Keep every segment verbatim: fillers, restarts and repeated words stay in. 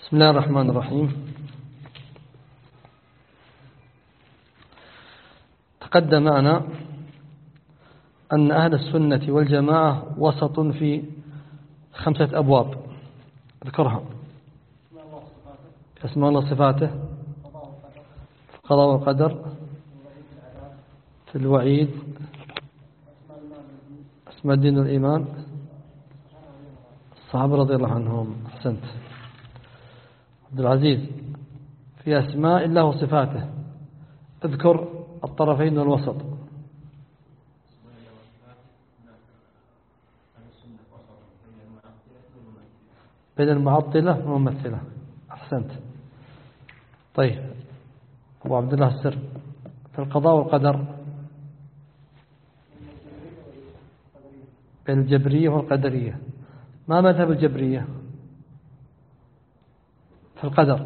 بسم الله الرحمن الرحيم. تقدم معنا أن أهل السنة والجماعة وسط في خمسة أبواب ذكرها: اسماء الله صفاته، القضاء والقدر، في الوعيد، اسماء الدين والإيمان، الصحابة رضي الله عنهم. أحسنت عبد العزيز. في أسماء الله وصفاته اذكر الطرفين والوسط. بين المعطلة والممثلة. أحسنت. طيب أبو عبد الله السر. في القضاء والقدر بين الجبرية والقدرية. ما مذهب الجبرية في القدر؟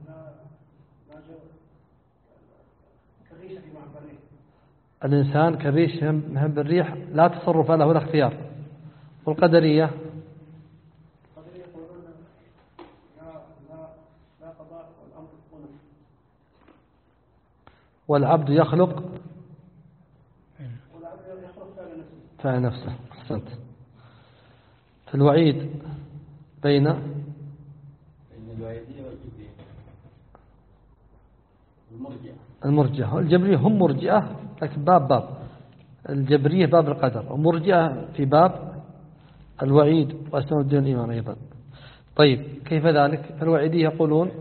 الإنسان كريش هم بالريح، لا تصرف له ولا اختيار. والقدرية والعبد يخلق فعل نفسه. أحسنت. في الوعيد بين المرجئة الجبرية. هم مرجئة لكن باب باب. الجبرية باب القدر، ومرجئة في باب الوعيد وأسماء الدين والإيمان أيضا. طيب كيف ذلك؟ في الوعيدية يقولون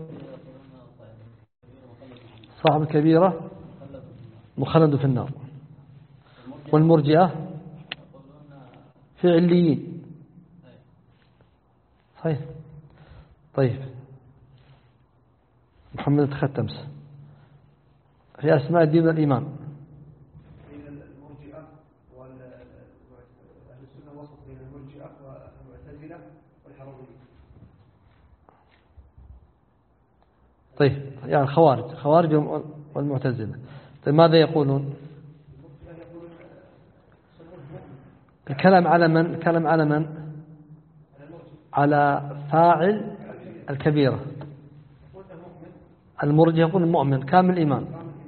صاحب الكبيرة مخلد في النار. والمرجئة في عليين. صحيح. طيب محمد تختمس في أسماء الدين والإيمان. بين المرجئة وأهل السنة وسط بين المرجئة والمعتزلة والحرورية. طيب يعني الخوارج خوارج والمعتزلة. طيب ماذا يقولون؟ الكلام على من؟ الكلام على من؟ على فاعل الكبيرة. المرجئة يقول المؤمن كامل الإيمان.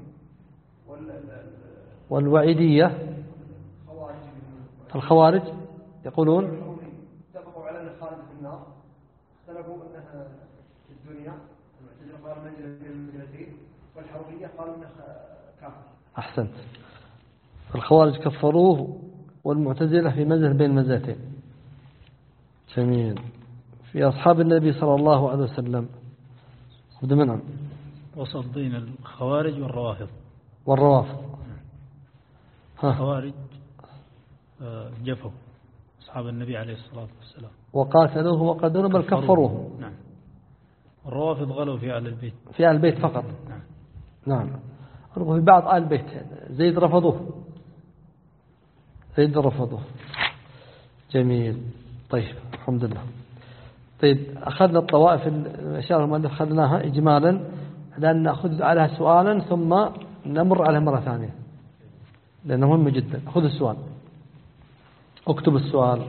والوعيدية الخوارج يقولون اتفقوا على أن خالد في النار، اختلفوا أنها في الدنيا. المعتزلة قالوا منزلة بين المنزلتين، والحرورية قالوا أنه كافر. أحسنت. الخوارج كفروه والمعتزلة في منزل بين المنزلتين. جميل. في أصحاب النبي صلى الله عليه وسلم عبد المنعم وسط بين الخوارج والروافض. والروافض الخوارج جفوا أصحاب النبي عليه الصلاة والسلام وقاتلوه وقدروا بل كفروه. نعم. الروافض غلوا في أهل البيت. في أهل البيت فقط. نعم. نعم. في بعض أهل البيت زيد رفضوه. زيد رفضوه. جميل. طيب الحمد لله. طيب أخذنا الطوائف الأشياء المؤلف أخذناها إجمالا، لأن نأخذ عليها سؤالا ثم نمر عليها مرة ثانية لأنه مهم جدا. خذ السؤال، اكتب السؤال.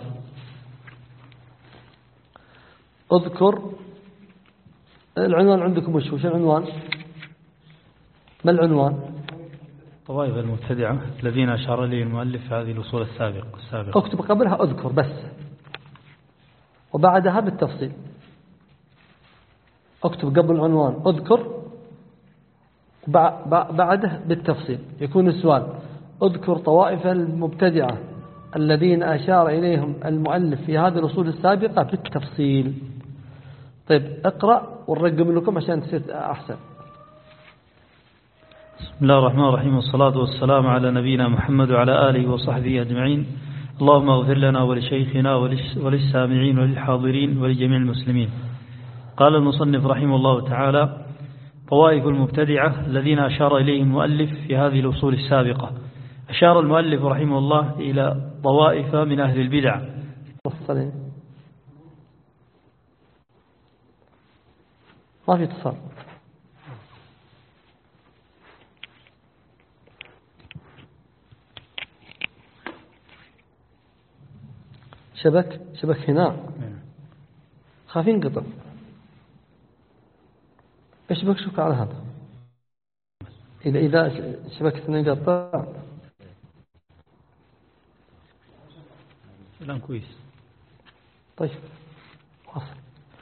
اذكر العنوان عندكم. وش وش العنوان؟ ما العنوان؟ طوائف المبتدعة الذين أشار إليه المؤلف في هذه الأصول السابقة السابقة. اكتب قبلها اذكر بس، وبعدها بالتفصيل. اكتب قبل العنوان اذكر، بعده بالتفصيل. يكون السؤال اذكر طوائف المبتدعة الذين أشار إليهم المؤلف في هذه الأصول السابقة بالتفصيل. طيب اقرأ ونرقم لكم عشان تصير أحسن. بسم الله الرحمن الرحيم، والصلاة والسلام على نبينا محمد وعلى آله وصحبه أجمعين. اللهم اغفر لنا ولشيخنا وللسامعين وللحاضرين ولجميع المسلمين. قال المصنف رحمه الله تعالى: طوائف المبتدعة الذين أشار إليهم المؤلف في هذه الأصول السابقة. أشار المؤلف رحمه الله إلى طوائف من أهل البدع. ما في اتصال. شبك شبك هنا خاف ينقطع. اشبك شك على هذا. إذا إذا شبكة نقطع الآن كويس. طيب واصل.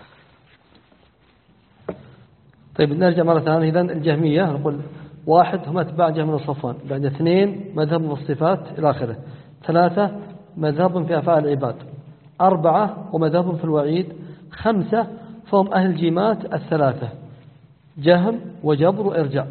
طيب نرجع مرة ثانية. إذن الجهمية نقول واحد هم أتباع جهم بن صفوان، بعد اثنين مذهب في الصفات إلى آخره، ثلاثة مذهب في أفعال العباد، أربعة ومذهب في الوعيد، خمسة فهم أهل الجيمات الثلاثة جهم وجبر وإرجاع.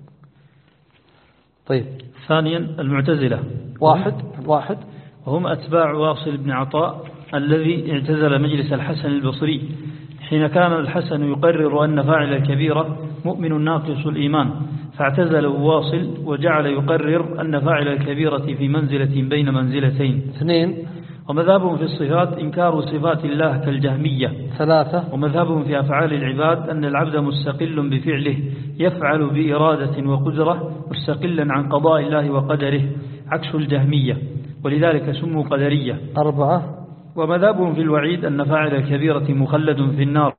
طيب ثانيا المعتزلة واحد واحد وهم أتباع واصل بن عطاء الذي اعتزل مجلس الحسن البصري حين كان الحسن يقرر أن فاعل الكبيرة مؤمن ناقص الإيمان، فاعتزله واصل وجعل يقرر أن فاعل الكبيرة في منزلة بين منزلتين. اثنين ومذهبهم في الصفات إنكار صفات الله كالجهمية. ثلاثة ومذهبهم في أفعال العباد أن العبد مستقل بفعله يفعل بإرادة وقدرة مستقلا عن قضاء الله وقدره عكس الجهمية، ولذلك سموا قدرية. أربعة ومذهبهم في الوعيد أن فاعل الكبيرة مخلد في النار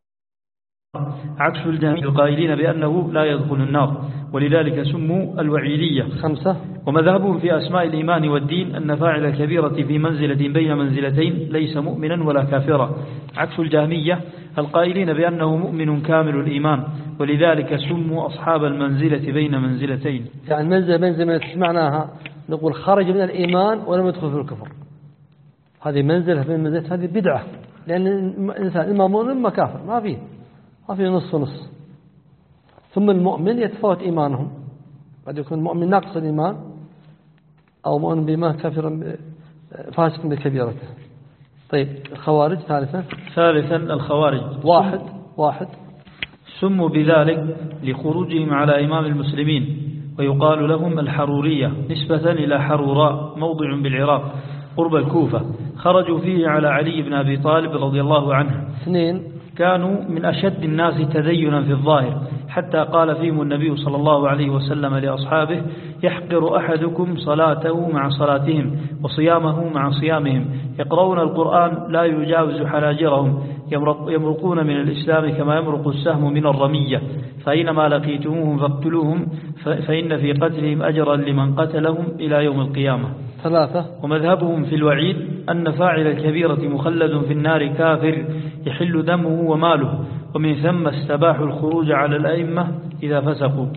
عكس الجهمية القائلين بأنه لا يدخل النار، ولذلك سموا الوعيدية. خمسة ومذهبهم في أسماء الإيمان والدين أن فاعل الكبيرة في منزلة بين منزلتين ليس مؤمنا ولا كافرا عكس الجهمية القائلين بأنه مؤمن كامل الإيمان، ولذلك سموا أصحاب المنزلة بين منزلتين. يعني منزلة منزلة معناها نقول خرج من الإيمان ولم يدخل في الكفر، هذه منزلة بين منزلة، هذه بدعة، لأن الإنسان إما مؤمن إما كافر، ما فيه ما فيه نص ونص. ثم المؤمن يتفاوت إيمانهم، قد يكون مؤمن ناقص الإيمان أو مؤمن بما كافر فاسق بكبيرته. طيب الخوارج ثالثا ثالثا الخوارج واحد واحد سموا بذلك لخروجهم على إمام المسلمين، ويقال لهم الحرورية نسبة إلى حروراء موضع بالعراق قرب الكوفة، خرجوا فيه على علي بن أبي طالب رضي الله عنه. اثنين كانوا من أشد الناس تدينا في الظاهر، حتى قال فيهم النبي صلى الله عليه وسلم لأصحابه: يحقر أحدكم صلاته مع صلاتهم وصيامه مع صيامهم، يقرؤون القرآن لا يجاوز حناجرهم، يمرقون من الإسلام كما يمرق السهم من الرمية، فأينما لقيتموهم فاقتلوهم فإن في قتلهم أجرا لمن قتلهم إلى يوم القيامة. ثلاثة ومذهبهم في الوعيد أن فاعل الكبيرة مخلد في النار كافر يحل دمه وماله، ومن ثم استباحوا الخروج على الأئمة إذا فسقوا.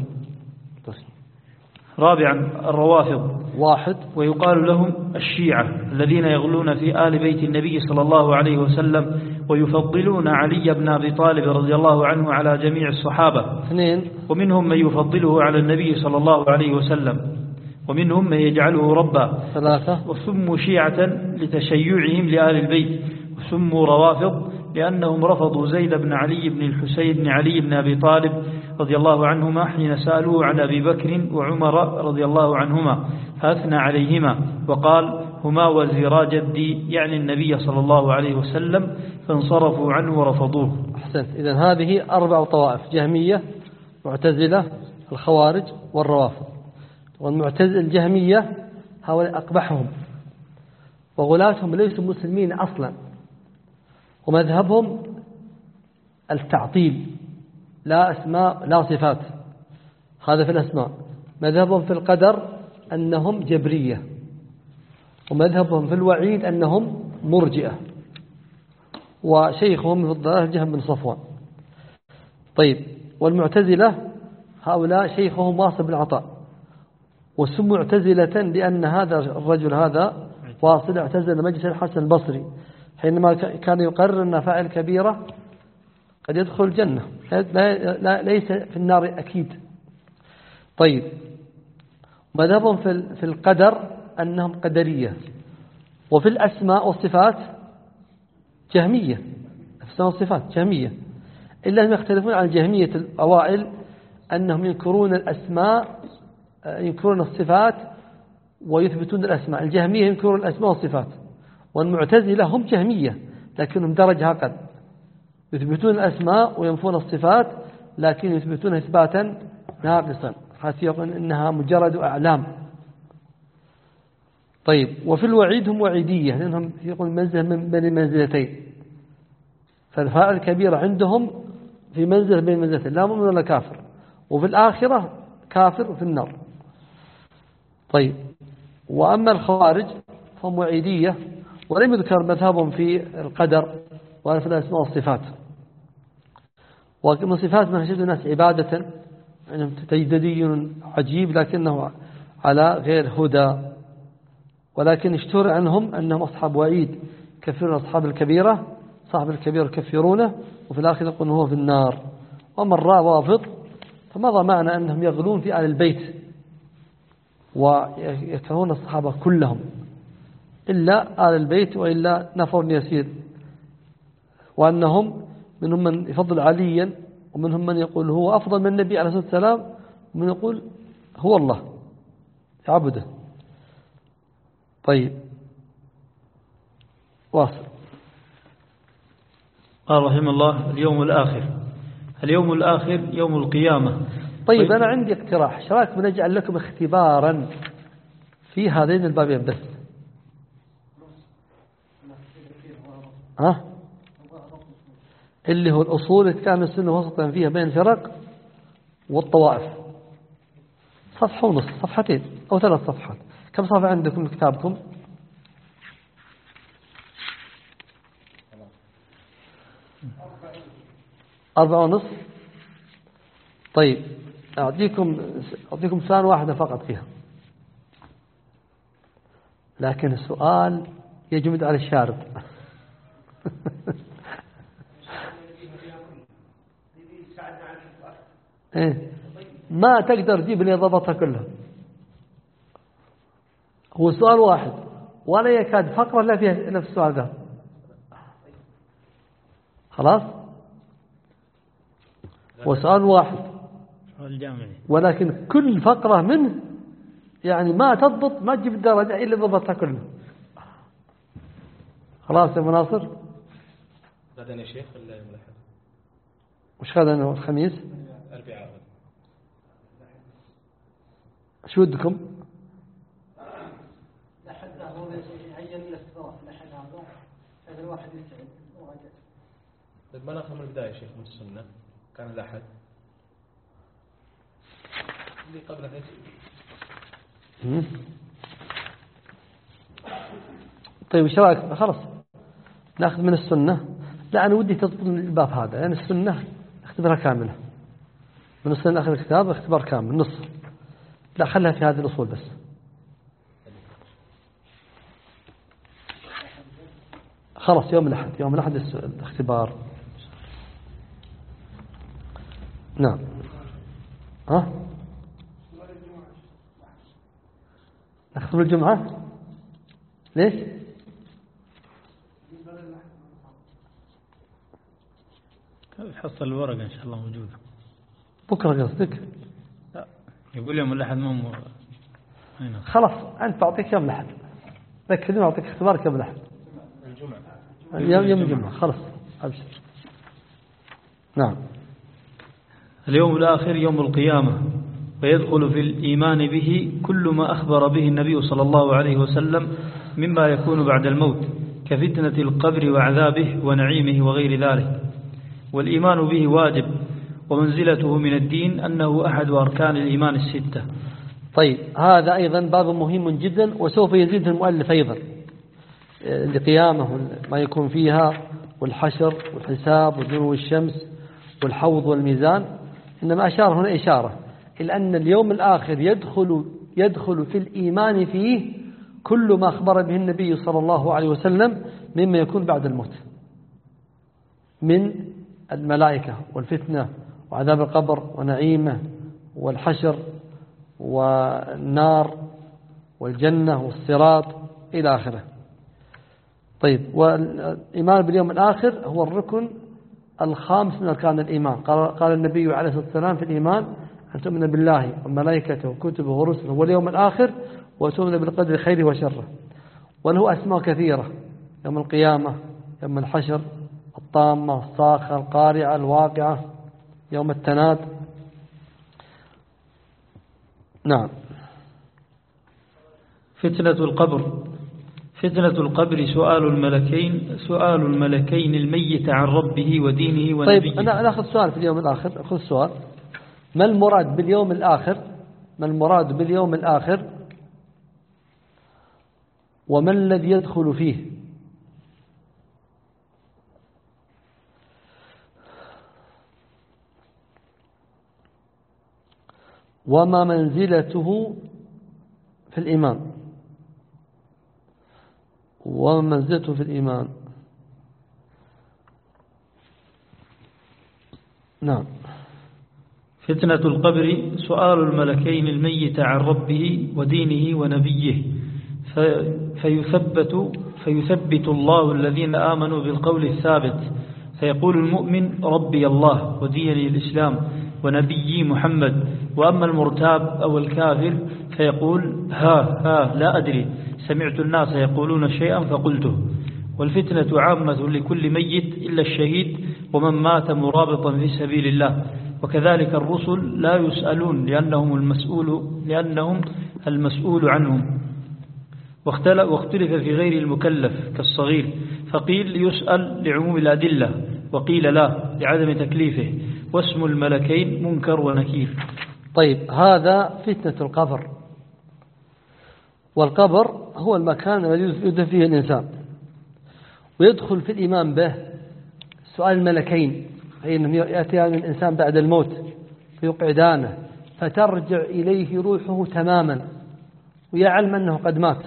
رابعا الروافض واحد ويقال لهم الشيعة الذين يغلون في آل بيت النبي صلى الله عليه وسلم ويفضلون علي بن أبي طالب رضي الله عنه على جميع الصحابة. اثنين ومنهم من يفضله على النبي صلى الله عليه وسلم، ومنهم من يجعله ربا. ثلاثة وسموا شيعة لتشيعهم لآل البيت، وسموا روافض لأنهم رفضوا زيد بن علي بن الحسين بن علي بن أبي طالب رضي الله عنهما حين سألوه عن أبي بكر وعمر رضي الله عنهما، فأثنى عليهما وقال: هما وزيرا جدي، يعني النبي صلى الله عليه وسلم، فانصرفوا عنه ورفضوه. أحسنت. إذن هذه أربع طوائف: جهمية، معتزلة، الخوارج، والروافض. والمعتزلة الجهمية هؤلاء أقبحهم، وغلاتهم ليسوا مسلمين أصلا، ومذهبهم التعطيل، لا أسماء لا صفات، هذا في الأسماء. مذهبهم في القدر أنهم جبرية، ومذهبهم في الوعيد أنهم مرجئة، وشيخهم في الضلال جهم بن صفوان. طيب والمعتزلة هؤلاء شيخهم واصل بن عطاء، وسموا معتزلة لأن هذا الرجل هذا واصل اعتزل مجلس الحسن البصري حينما كان يقرر أن فاعل كبيرة قد يدخل الجنة، لا ليس في النار أكيد. طيب مذهبهم في القدر أنهم قدرية، وفي الأسماء والصفات جهمية، الأسماء والصفات جهمية، إلا أنهم يختلفون عن الجهمية الأوائل أنهم ينكرون الأسماء ينكرون الصفات ويثبتون الأسماء. الجهمية ينكرون الأسماء والصفات، والمعتزلة هم جهمية لكنهم درجة أقل، يثبتون الأسماء وينفون الصفات لكن يثبتون إثباتا ناقصا، حتى يقول إنها مجرد أعلام. طيب وفي الوعيد هم وعيدية لأنهم يقول منزل من بين منزلتين، فالفاعل الكبيرة عندهم في منزل بين منزلتين، لا مؤمن ولا كافر، وفي الآخرة كافر في النار. طيب وأما الخوارج فهم وعيدية، ولم يذكر مذهبهم في القدر ولا في الأسماء والصفات. ومن صفات من يشهد الناس عبادة يعني تجديدي عجيب لكنه على غير هدى، ولكن اشتهر عنهم أنهم أصحاب وعيد كفرون أصحاب الكبيرة، صاحب الكبيرة كفرونه وفي الآخر يقول هو في النار. ومن روافض فمضى معنا أنهم يغلون في آل البيت ويكرهون الصحابة كلهم إلا آل البيت وإلا نفر يسير، وأنهم منهم من يفضل عليا ومنهم من يقول هو أفضل من النبي عليه الصلاة والسلام ومن يقول هو الله يعبده. طيب واصل. قال رحمه الله اليوم الآخر. اليوم الآخر يوم القيامة. طيب, طيب أنا عندي اقتراح، شراك بنجعل لكم اختبارا في هذين البابين بس. ها اللي هو الأصول اللي كان السنة وسطا فيها بين الفرق والطوائف، صفحة ونص، صفحتين أو ثلاث صفحات. كم صفحة عندكم في كتابكم؟ أربعة ونص. طيب أعطيكم أعطيكم سؤال واحدة فقط فيها، لكن السؤال يجمد على الشارب. إيه؟ ما تقدر تجيب لي ضبطها كلها، هو سؤال واحد ولا يكاد فقرة لا فيها نفس السؤال ده. خلاص هو سؤال واحد ولكن كل فقرة منه يعني ما تضبط ما تجيب الدرجة إلا ضبطها كلها. خلاص يا مناصر. غدا يا شيخ ولا يوم الأحد؟ وش غدا الخميس؟ الأربعاء. شو ودكم؟ الأحد هو يعين الاستراحة، الأحد هذا هذا الواحد يستعد وراجع. طيب ما ناخذ من البداية شيخ من السنة، كان الأحد اللي قبل هيك. طيب ايش رايك؟ خلاص ناخذ من السنة. لا أنا ودي تضبط الباب هذا، لأن يعني السنة اختبرها كاملة، من السنة آخر الكتاب اختبار كامل نص، لا خلها في هذه الأصول بس. خلاص يوم الأحد، يوم الأحد الاختبار. نعم. ها نختبر الجمعة ليش؟ حصل الورقة إن شاء الله موجودة بكرة قصدك؟ لا يقول يوم الأحد مو خلاص أنت بعطيك يوم الأحد، ذكرني أعطيك اختبارك يوم الأحد. الجمعة يوم يوم الجمعة خلاص أبشر. نعم. اليوم الآخر يوم القيامة، ويدخل في الإيمان به كل ما أخبر به النبي صلى الله عليه وسلم مما يكون بعد الموت كفتنة القبر وعذابه ونعيمه وغير ذلك. والإيمان به واجب، ومنزلته من الدين أنه أحد أركان الإيمان الستة. طيب هذا أيضا باب مهم جدا، وسوف يزيد المؤلف أيضا القيامة ما يكون فيها والحشر والحساب ودنو الشمس والحوض والميزان، إنما أشار هنا إشارة إلى أن اليوم الآخر يدخل يدخل في الإيمان فيه كل ما أخبر به النبي صلى الله عليه وسلم مما يكون بعد الموت من الملائكة والفتنة وعذاب القبر ونعيمه والحشر والنار والجنة والصراط إلى آخره. طيب والإيمان باليوم الآخر هو الركن الخامس من أركان الإيمان. قال النبي عليه الصلاة والسلام في الإيمان أن تؤمن بالله وملائكته وكتبه ورسله واليوم الآخر وتؤمن بالقدر خيره وشره. وله أسماء كثيرة: يوم القيامة، يوم الحشر، الطامة، الصاخة، القارعة، الواقعة، يوم التناد. نعم. فتنة القبر. فتنة القبر سؤال الملكين سؤال الملكين الميت عن ربه ودينه ونبيه. طيب أنا نأخذ سؤال في اليوم الآخر. أخذ سؤال ما المراد باليوم الآخر؟ ما المراد باليوم الآخر؟ وما الذي يدخل فيه؟ وما منزلته في الإيمان؟ وما منزلته في الإيمان؟ نعم. فتنة القبر سؤال الملكين الميت عن ربه ودينه ونبيه فيثبت, فيثبت الله الذين آمنوا بالقول الثابت، فيقول المؤمن ربي الله وديني الإسلام ونبيي محمد. وأما المرتاب أو الكافر فيقول ها ها لا أدري، سمعت الناس يقولون شيئا فقلته. والفتنة عامة لكل ميت إلا الشهيد ومن مات مرابطا في سبيل الله. وكذلك الرسل لا يسألون لأنهم المسؤول, لأنهم المسؤول عنهم. واختلف في غير المكلف كالصغير، فقيل يسأل لعموم الأدلة وقيل لا لعدم تكليفه. واسم الملكين منكر ونكير. طيب، هذا فتنة القبر. والقبر هو المكان الذي يدفن فيه الإنسان، ويدخل في الإيمان به سؤال الملكين، أي أنهم يأتيان الإنسان بعد الموت فيقعدانه فترجع إليه روحه تماما ويعلم أنه قد مات.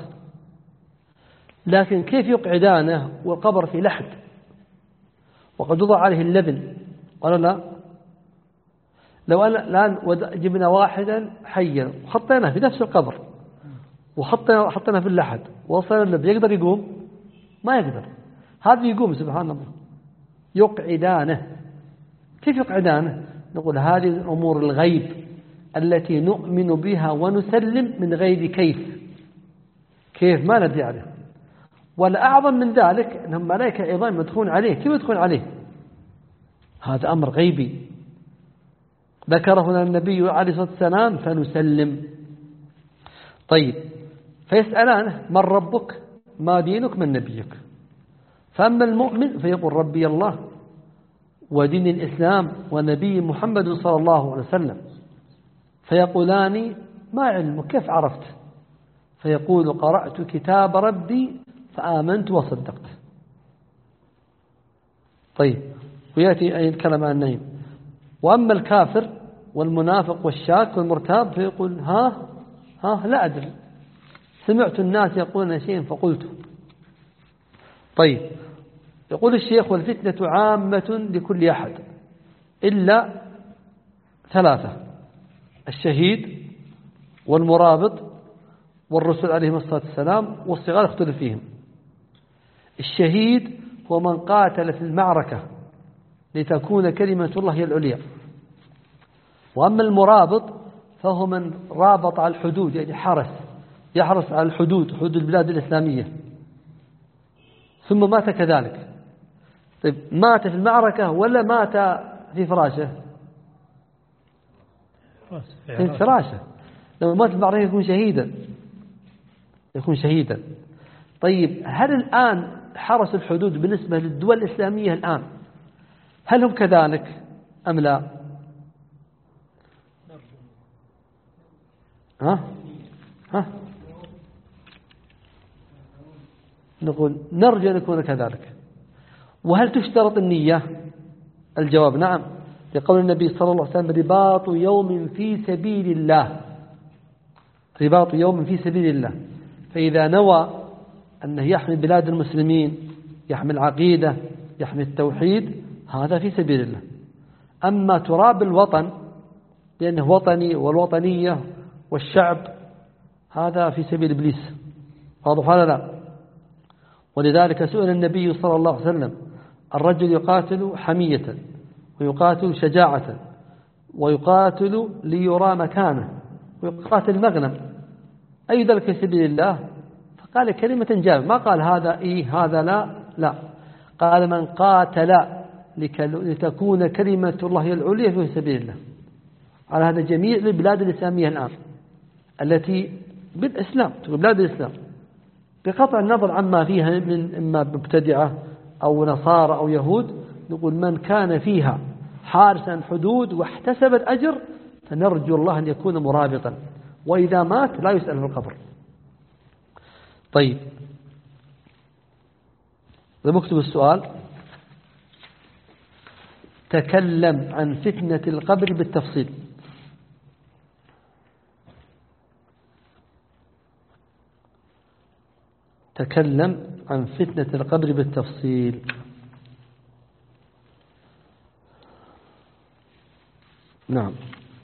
لكن كيف يقعدانه والقبر في لحد وقد وضع عليه اللبن؟ قالوا لا، لو أن الآن جبنا واحدا حيا وحطيناه في نفس القبر وحطيناه حطيناه في اللحد ووصلنا اللبن، يقدر يقوم؟ ما يقدر. هذا يقوم سبحان الله. يقعدانه. كيف يقعدانه؟ نقول هذه الأمور الغيب التي نؤمن بها ونسلم من غير كيف. كيف ما ندري عليه. والأعظم من ذلك أنهم ملائكة عظام يدخلون عليه. كيف يدخلون عليه؟ هذا أمر غيبي ذكره لنا النبي عليه الصلاة والسلام فنسلم. طيب، فيسألانه من ربك ما دينك من نبيك؟ فأما المؤمن فيقول ربي الله ودين الإسلام ونبي محمد صلى الله عليه وسلم. فيقولان ما علمك كيف عرفت؟ فيقول قرأت كتاب ربي فآمنت وصدقت. طيب، ويأتي أي الكلام عن النعيم. وأما الكافر والمنافق والشاك والمرتاب فيقول ها ها لا أدري، سمعت الناس يقولون شيئا فقلته. طيب، يقول الشيخ والفتنة عامة لكل أحد إلا ثلاثة: الشهيد والمرابط والرسول عليهم الصلاة والسلام، والصغار اختلف فيهم. الشهيد هو من قاتل في المعركة لتكون كلمة الله هي العليا. وأما المرابط فهو من رابط على الحدود، يعني حرس يحرس على الحدود، حدود البلاد الإسلامية، ثم مات كذلك. طيب، مات في المعركة ولا مات في فراشه؟ في فراشه. لما مات في المعركة يكون شهيدا، يكون شهيدا. طيب، هل الآن حرس الحدود بالنسبة للدول الإسلامية الآن هل هم كذلك أم لا؟ ها؟ ها؟ نقول نرجو أن يكون كذلك. وهل تشترط النية؟ الجواب نعم، لقول النبي صلى الله عليه وسلم رباط يوم في سبيل الله، رباط يوم في سبيل الله. فإذا نوى أنه يحمي بلاد المسلمين، يحمي العقيدة، يحمي التوحيد، هذا في سبيل الله. أما تراب الوطن لأنه وطني والوطنية والشعب، هذا في سبيل إبليس. واضح ولا لا؟ ولذلك سئل النبي صلى الله عليه وسلم: الرجل يقاتل حمية ويقاتل شجاعة ويقاتل ليرى مكانه ويقاتل مغنم، أي ذلك في سبيل الله؟ فقال كلمة جامعة، ما قال هذا إيه هذا لا لا، قال من قاتل لتكون كلمة الله العليا في سبيل الله. على هذا جميع البلاد الإسلامية الآن التي بالإسلام، بلاد الإسلام، بقطع النظر عما فيها من إما مبتدعة أو نصارى أو يهود، نقول من كان فيها حارسا حدود واحتسب الأجر فنرجو الله أن يكون مرابطا، وإذا مات لا يسأل في القبر. طيب نكتب السؤال: تكلم عن فتنة القبر بالتفصيل. تكلم عن فتنة القبر بالتفصيل. نعم.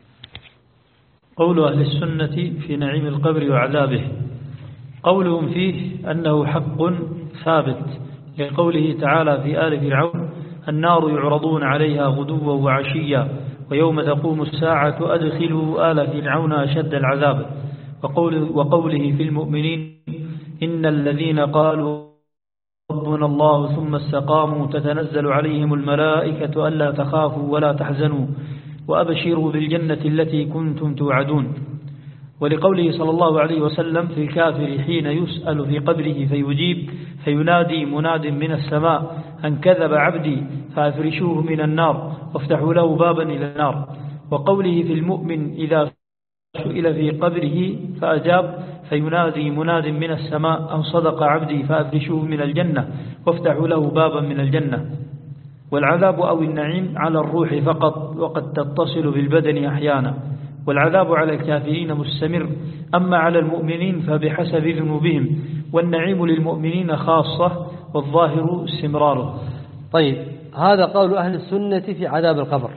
قول أهل السنة في نعيم القبر وعذابه: قولهم فيه أنه حق ثابت، لقوله تعالى في آل فرعون: النار يعرضون عليها غدوا وعشيا ويوم تقوم الساعة أدخلوا آل فرعون أشد العذاب. وقوله, وقوله في المؤمنين: إن الذين قالوا ربنا الله ثم استقاموا تتنزل عليهم الملائكة ألا تخافوا ولا تحزنوا وأبشروا بالجنة التي كنتم توعدون. ولقوله صلى الله عليه وسلم في الكافر حين يسأل في قبره فيجيب فينادي مناد من السماء: أن كذب عبدي فأفرشوه من النار وافتحوا له بابا إلى النار. وقوله في المؤمن إذا سئل في قبره فأجاب فينادي مناد من السماء: أن صدق عبدي فأفرشوه من الجنة وافتحوا له بابا من الجنة. والعذاب أو النعيم على الروح فقط، وقد تتصل بالبدن أحيانا. والعذاب على الكافرين مستمر، أما على المؤمنين فبحسب ذنوبهم. والنعيم للمؤمنين خاصة، والظاهر استمراره. طيب هذا قول أهل السنة في عذاب القبر.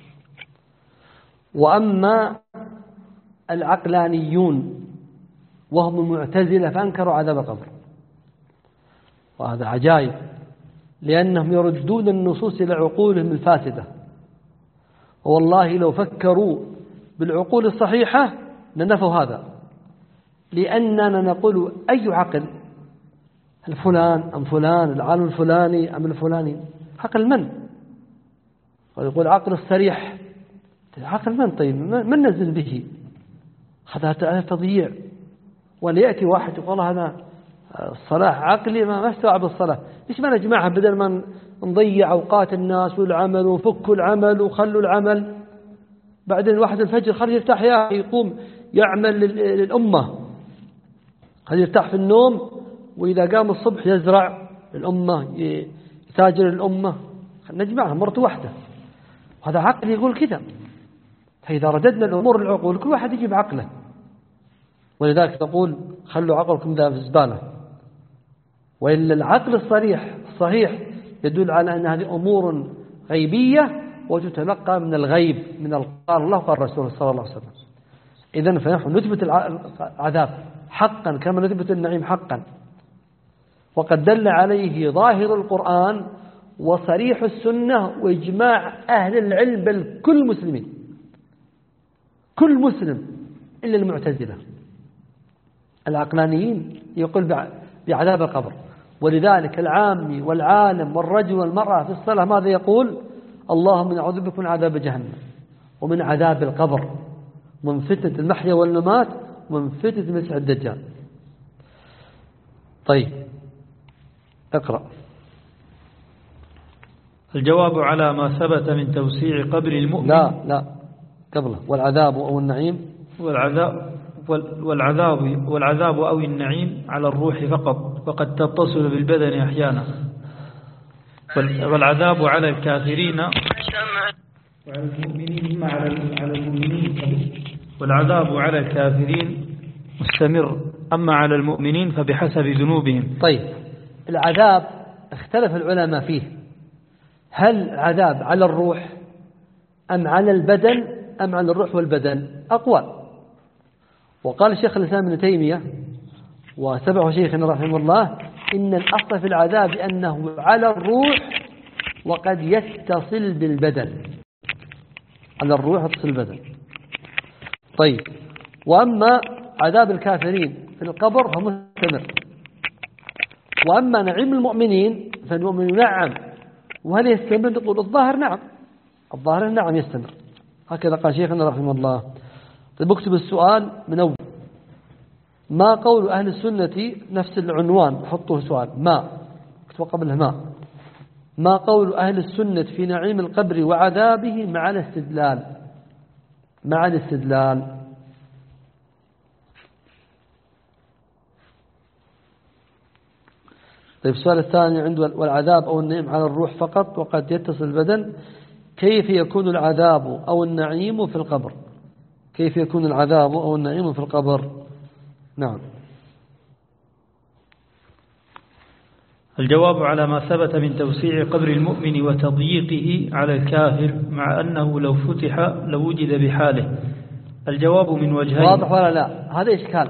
وأما العقلانيون وهم المعتزلة فأنكروا عذاب القبر، وهذا عجائب، لأنهم يردون النصوص إلى عقولهم الفاسدة. والله لو فكروا بالعقول الصحيحة لنفوا هذا، لأننا نقول أي عقل؟ الفلان أم فلان، العالم الفلاني أم الفلاني؟ عقل من؟ ويقول عقل الصريح، عقل من؟ طيب من نزل به؟ هذا تضييع. وليأتي واحد يقول هذا الصلاح عقلي ما استوعب الصلاة، ليش ما نجمعها بدل ما نضيع أوقات الناس والعمل ونفكوا العمل وخلوا العمل؟ بعدين واحد الفجر خليه يرتاح، يا يقوم يعمل للأمة، خليه يرتاح في النوم، وإذا قام الصبح يزرع الأمة، يتاجر الأمة. نجمعها مرة واحدة. هذا عقل يقول كذا. فإذا رددنا الأمور العقول كل واحد يجيب عقله. ولذلك تقول خلوا عقلكم ذا في الزبالة. وإلا العقل الصريح الصحيح يدل على أن هذه أمور غيبية وتتلقى من الغيب، من قال الله وقال الرسول صلى الله عليه وسلم. إذن فنحن نثبت العذاب حقا كما نثبت النعيم حقا، وقد دل عليه ظاهر القرآن وصريح السنة وإجماع أهل العلم، بل كل المسلمين، كل مسلم إلا المعتزلة العقلانيين يقول بعذاب القبر. ولذلك العامي والعالم والرجل والمرأة في الصلاة ماذا يقول؟ اللهم نعوذ بك من عذاب جهنم ومن عذاب القبر ومن فتنة المحيا والممات ومن فتنة المسيح الدجال. طيب اقرأ. الجواب على ما ثبت من توسيع قبر المؤمن. لا لا قبله. والعذاب أو النعيم. والعذاب والعذاب والعذاب أو النعيم على الروح فقط، وقد تتصل بالبدن أحيانا. والعذاب على الكافرين وعلى المؤمنين على المؤمنين والعذاب على الكافرين مستمر، أما على المؤمنين فبحسب ذنوبهم. طيب العذاب اختلف العلماء فيه، هل عذاب على الروح أم على البدن أم على الروح والبدن؟ أقوال. وقال شيخ الإسلام ابن تيمية وتبعه شيخنا رحمه الله إن الأصل في العذاب أنه على الروح وقد يتصل بالبدن، على الروح يتصل بالبدن. طيب وأما عذاب الكافرين في القبر فمستمر، وأما نعيم المؤمنين فالمؤمن نعم. وهل يستمر؟ نقول الظاهر نعم، الظاهر نعم يستمر. هكذا قال شيخنا رحمه الله. طيب اكتب السؤال من أول: ما قول أهل السنة؟ نفس العنوان حطوه سؤال ما اكتب قبله ما ما قول أهل السنة في نعيم القبر وعذابه مع الاستدلال. مع الاستدلال. طيب السؤال الثاني عنده والعذاب أو النعيم على الروح فقط وقد يتصل البدن، كيف يكون العذاب أو النعيم في القبر؟ كيف يكون العذاب أو النعيم في القبر؟ نعم. الجواب على ما ثبت من توسيع قبر المؤمن وتضييقه على الكافر مع أنه لو فتح لوجد بحاله. الجواب من وجهين. واضح ولا لا؟ هذا إشكال.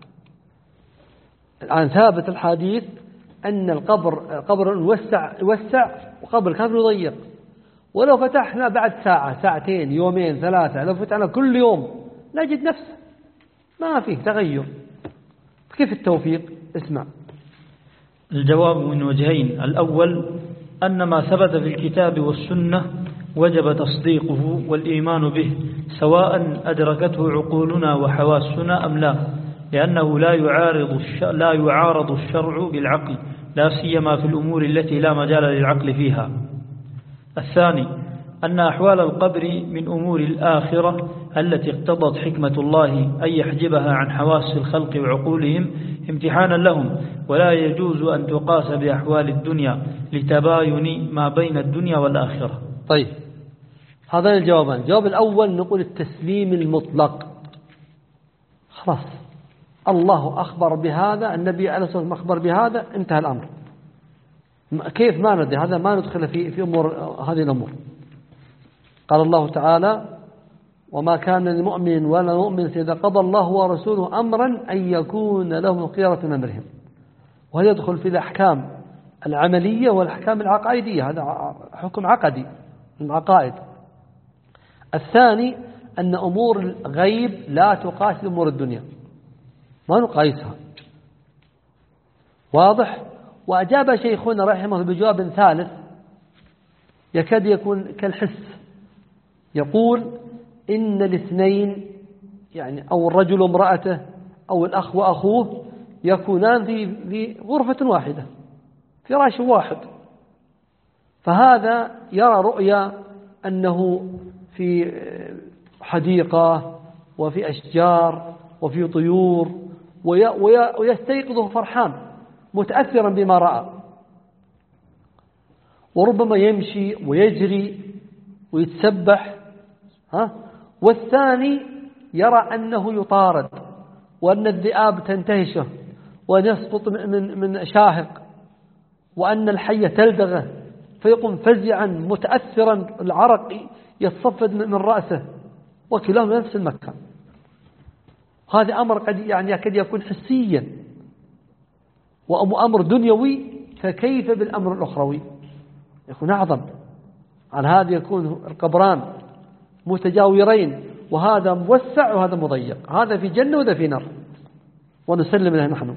الآن ثابت الحديث أن القبر قبر يوسع يوسع وقبر الكافر يضيق، ولو فتحنا بعد ساعة ساعتين يومين ثلاثة، لو فتحنا كل يوم نجد نفسه ما فيه تغير. كيف التوفيق؟ اسمع. الجواب من وجهين. الأول أن ما ثبت في الكتاب والسنة وجب تصديقه والإيمان به سواء أدركته عقولنا وحواسنا أم لا، لأنه لا يعارض لا يعارض الشرع بالعقل، لا سيما في الأمور التي لا مجال للعقل فيها. الثاني أن أحوال القبر من أمور الآخرة التي اقتضت حكمة الله أن يحجبها عن حواس الخلق وعقولهم امتحانا لهم، ولا يجوز أن تقاس بأحوال الدنيا لتباين ما بين الدنيا والآخرة. طيب هذان الجوابان. الجواب الأول نقول التسليم المطلق، خلاص الله أخبر بهذا، النبي عليه الصلاة والسلام أخبر بهذا، انتهى الأمر. كيف ما ندري هذا؟ ما ندخل في في أمور هذه الأمور. قال الله تعالى: وما كان لمؤمن ولا مؤمن إذا قضى الله ورسوله أمرا أن يكون لهم خيرة من أمرهم. وهذا يدخل في الأحكام العملية والأحكام العقائدية، هذا حكم عقدي من العقائد. الثاني أن أمور الغيب لا تقاس بأمور الدنيا، ما نقايسها. واضح؟ وأجاب شيخنا رحمه الله بجواب ثالث يكاد يكون كالحس، يقول إن الاثنين يعني أو الرجل وامرأته أو الأخ وأخوه يكونان في في غرفة واحدة، فراش واحد، فهذا يرى رؤيا أنه في حديقة وفي أشجار وفي طيور، ويستيقظه فرحان متأثرا بما رأى، وربما يمشي ويجري ويتسبح. ها؟ والثاني يرى أنه يطارد وأن الذئاب تنتهشه وأن يسقط من من شاهق وأن الحية تلدغه، فيقوم فزعا متأثرا، العرق يتصفد من رأسه، وكلاهما نفس المكان. هذا أمر قد يعني يكاد يكون حسيا وأمر دنيوي، فكيف بالأمر الأخروي؟ يكون أعظم. على هذا يكون القبران متجاورين، وهذا موسع وهذا مضيق، هذا في جنة وهذا في نار، ونسلم له نحن.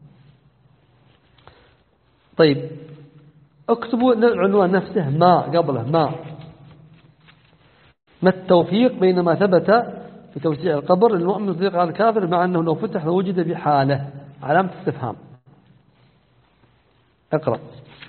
طيب اكتبوا العنوان نفسه ما قبله ما ما التوفيق بين ما ثبت في توسيع القبر المؤمن يطلق على الكافر مع أنه لو فتح لوجد بحاله، علامة استفهام. اقرأ.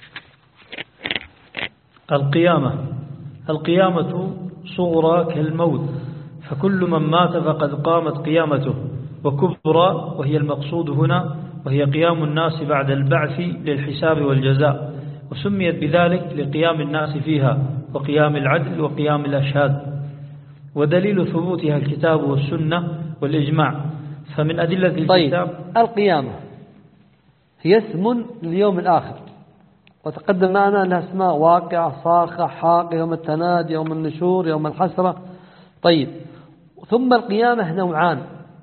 القيامة. القيامة صغرى كالموت، فكل من مات فقد قامت قيامته، وكبرى وهي المقصود هنا وهي قيام الناس بعد البعث للحساب والجزاء، وسميت بذلك لقيام الناس فيها وقيام العدل وقيام الأشهاد، ودليل ثبوتها الكتاب والسنة والإجماع. فمن أدلة الكتاب طيب القيامة هي اسم لليوم الآخر، وتقدم معنا أنها اسماء واقعة صاخة حاقة، يوم التناد، يوم النشور، يوم الحسرة. طيب ثم القيامة نوعان: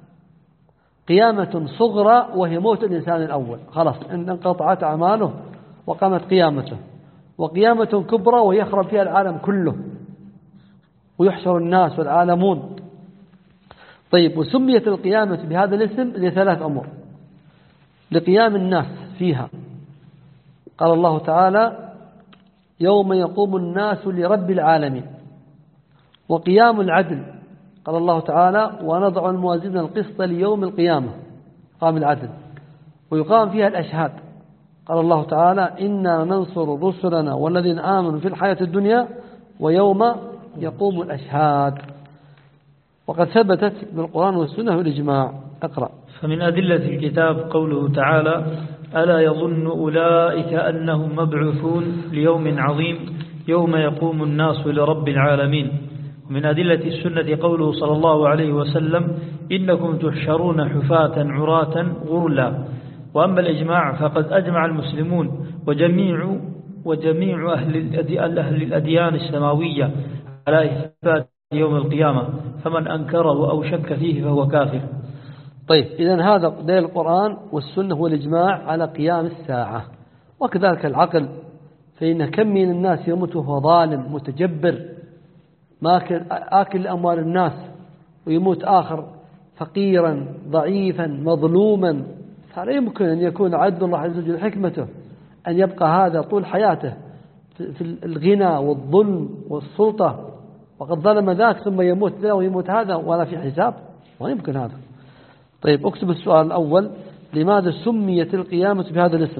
قيامة صغرى وهي موت الإنسان الأول، خلاص انقطعت أعماله وقامت قيامته، وقيامة كبرى ويخرب فيها العالم كله ويحشر الناس والعالمون. طيب وسميت القيامة بهذا الاسم لثلاث أمور: لقيام الناس فيها، قال الله تعالى: يوم يقوم الناس لرب العالمين، وقيام العدل، قال الله تعالى: ونضع الموازين القسط ليوم القيامة، قام العدل، ويقام فيها الأشهاد، قال الله تعالى: إنا ننصر رسلنا والذين آمنوا في الحياة الدنيا ويوم يقوم الأشهاد. وقد ثبتت بالقرآن والسنة والإجماع. أقرأ. فمن أدلة الكتاب قوله تعالى: ألا يظن أولئك أنهم مبعوثون ليوم عظيم يوم يقوم الناس لرب العالمين. ومن أدلة السنة قوله صلى الله عليه وسلم: إنكم تحشرون حفاة عراة غرلا. وأما الإجماع فقد أجمع المسلمون وجميع وجميع أهل أهل الأديان السماوية على إثبات يوم القيامة، فمن أنكره أو شك فيه فهو كافر. طيب، إذن هذا دليل القرآن والسنة والإجماع على قيام الساعة. وكذلك العقل، فإن كم من الناس يموت وهو ظالم متجبر ماكل آكل أموال الناس، ويموت آخر فقيرا ضعيفا مظلوما. فلا يمكن أن يكون عدل الله عز وجل حكمته أن يبقى هذا طول حياته في الغنى والظلم والسلطة، وقد ظلم ذاك ثم يموت ذا ويموت هذا ولا في حساب. ما يمكن هذا. طيب، اكتب السؤال الأول: لماذا سميت القيامة بهذا الاسم؟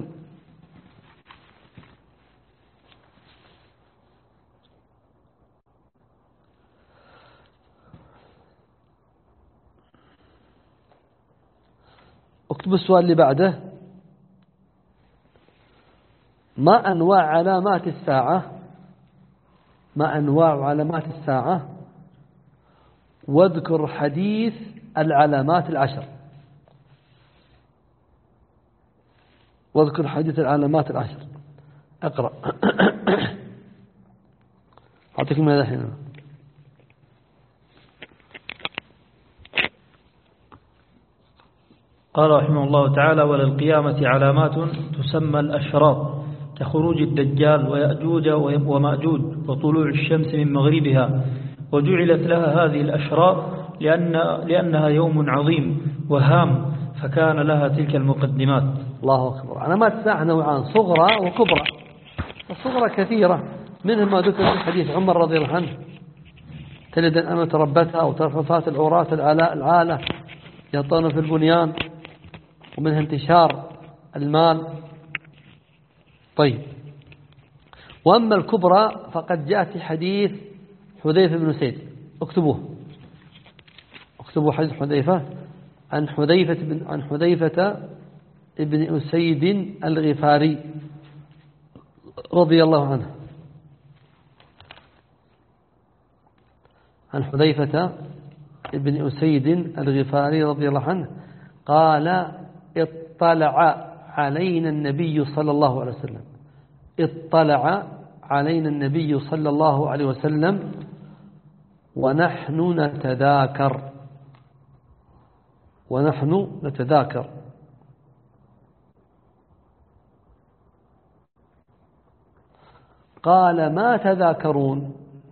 اكتب السؤال اللي بعده: ما أنواع علامات الساعة؟ ما أنواع علامات الساعة؟ واذكر حديث العلامات العشر. واذكر حديث العلامات العشر. اقرأ. أعطيك من هذا الحين. قال رحمه الله تعالى: وللقيامة علامات تسمى الأشراط، كخروج الدجال ويأجوج ومأجوج وطلوع الشمس من مغربها. وجعلت لها هذه الأشراط لأن لأنها يوم عظيم وهام، فكان لها تلك المقدمات. الله أكبر. علامات الساعة نوعان: صغرى وكبرى. الصغرى كثيرة، منها ما ذكر في حديث عمر رضي الله عنه: تلد الأمة ربتها وترففات العراة العالة يطون في البنيان، ومنها انتشار المال. طيب، وأما الكبرى فقد جاءت في حديث حذيفة بن أسيد. اكتبوه اكتبوا حديث حذيفة عن حذيفة بن عن حذيفة ابن أسيد الغفاري رضي الله عنه. عن حذيفة ابن أسيد الغفاري رضي الله عنه قال: اطلع علينا النبي صلى الله عليه وسلم اطلع علينا النبي صلى الله عليه وسلم ونحن نتذاكر ونحن نتذاكر قال: ما تذاكرون؟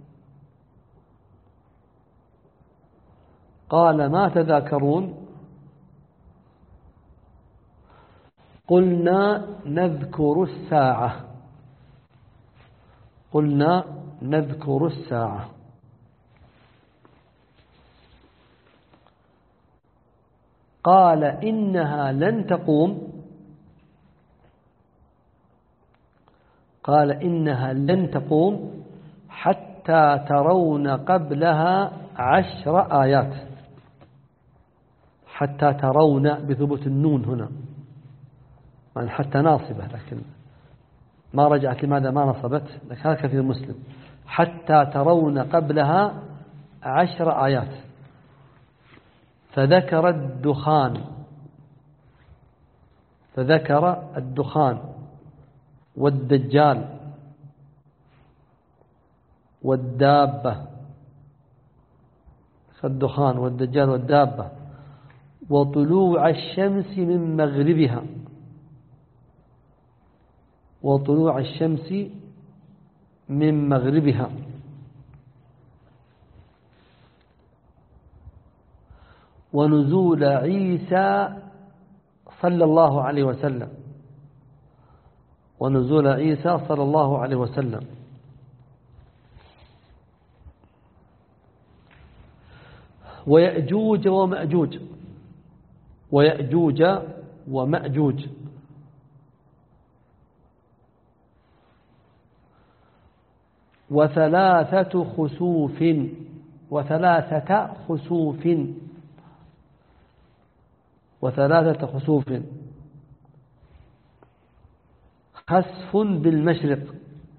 قال: ما تذاكرون؟ قلنا: نذكر الساعة قلنا نذكر الساعة. قال: إنها لن تقوم قال إنها لن تقوم حتى ترون قبلها عشر آيات. حتى ترون بثبوت النون هنا، يعني حتى ناصبة، لكن ما رجعت لماذا ما نصبت، لكن هذا كثير مسلم. حتى ترون قبلها عشر آيات. فذكر الدخان فذكر الدخان والدجال والدابة. الدخان والدجال والدابة وطلوع الشمس من مغربها وطلوع الشمس من مغربها ونزول عيسى صلى الله عليه وسلم ونزول عيسى صلى الله عليه وسلم ويأجوج ومأجوج ويأجوج ومأجوج وثلاثة خسوف وثلاثة خسوف وثلاثة خسوف خسف بالمشرق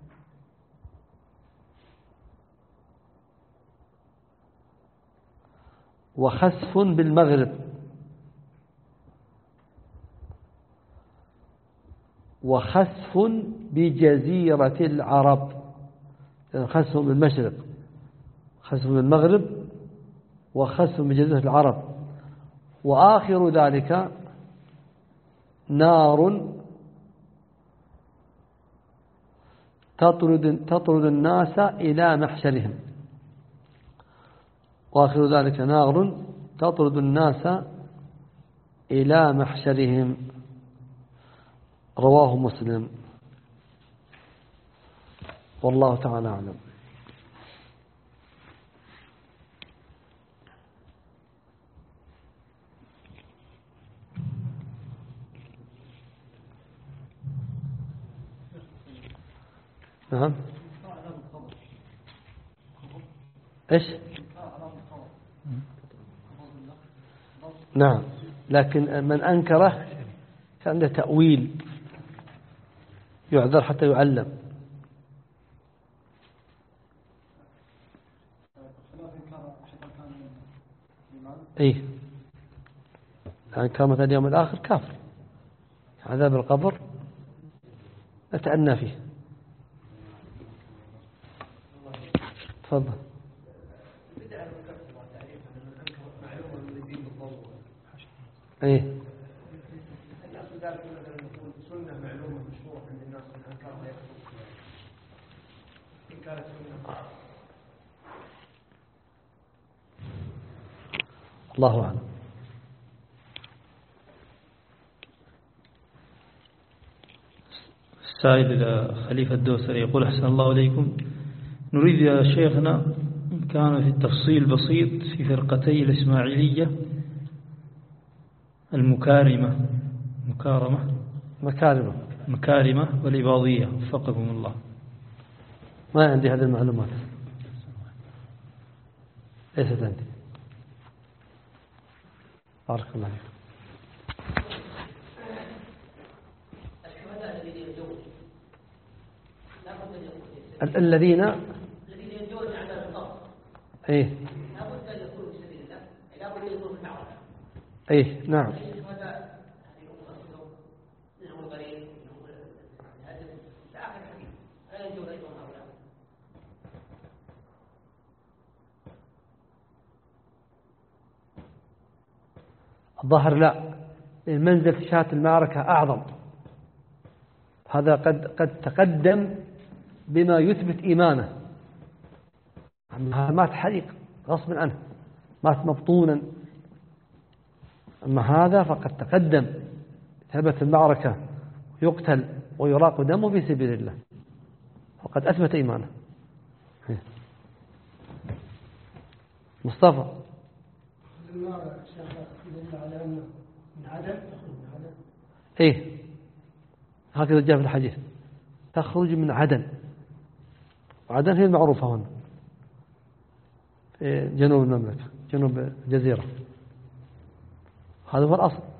وخسف بالمغرب وخسف بجزيرة العرب. خسف بالمشرق، خسف بالمغرب، وخسف بجزيرة العرب. وآخر ذلك نار تطرد, تطرد الناس إلى محشرهم. وآخر ذلك نار تطرد الناس إلى محشرهم. رواه مسلم. والله تعالى أعلم. نعم. إيش؟ نعم، لكن من أنكره كان عنده تأويل يعذر حتى يعلم. إيه، يعني كان مثلا اليوم الآخر كافر، عذاب القبر نتأنى فيه. تفضل. ايه سنة معلومة مشهورة عند الناس من أنكارها يكفر إن كانت سنة. الله أعلم. السائل إلى خليفة الدوسري يقول: أحسن الله إليكم، نريد يا شيخنا كان في التفصيل بسيط في فرقتي الإسماعيلية المكارمة مكارمة مكارمة مكارمة والإباضية، وفقكم الله. ما عندي هذه المعلومات، ليست عندي. بارك الله فيك. الذين الذين ينجون عن الخطأ ايه لابد ان يكونوا في سبيل الله، لابد ان يكونوا في المعركة. ايه نعم. الظاهر لا، المنزل شاة المعركة أعظم. هذا قد قد تقدم بما يثبت إيمانه. أما مات حريق غصب عنه، مات مبطونا. أما هذا فقد تقدم ثبت المعركة، يقتل ويراق دمه في سبيل الله، وقد أثبت إيمانه. مصطفى ايه هكذا جاء في الحديث، تخرج من عدن، وعدن هي المعروفة هنا في جنوب المملكة، جنوب الجزيرة. هذا هو الأصل.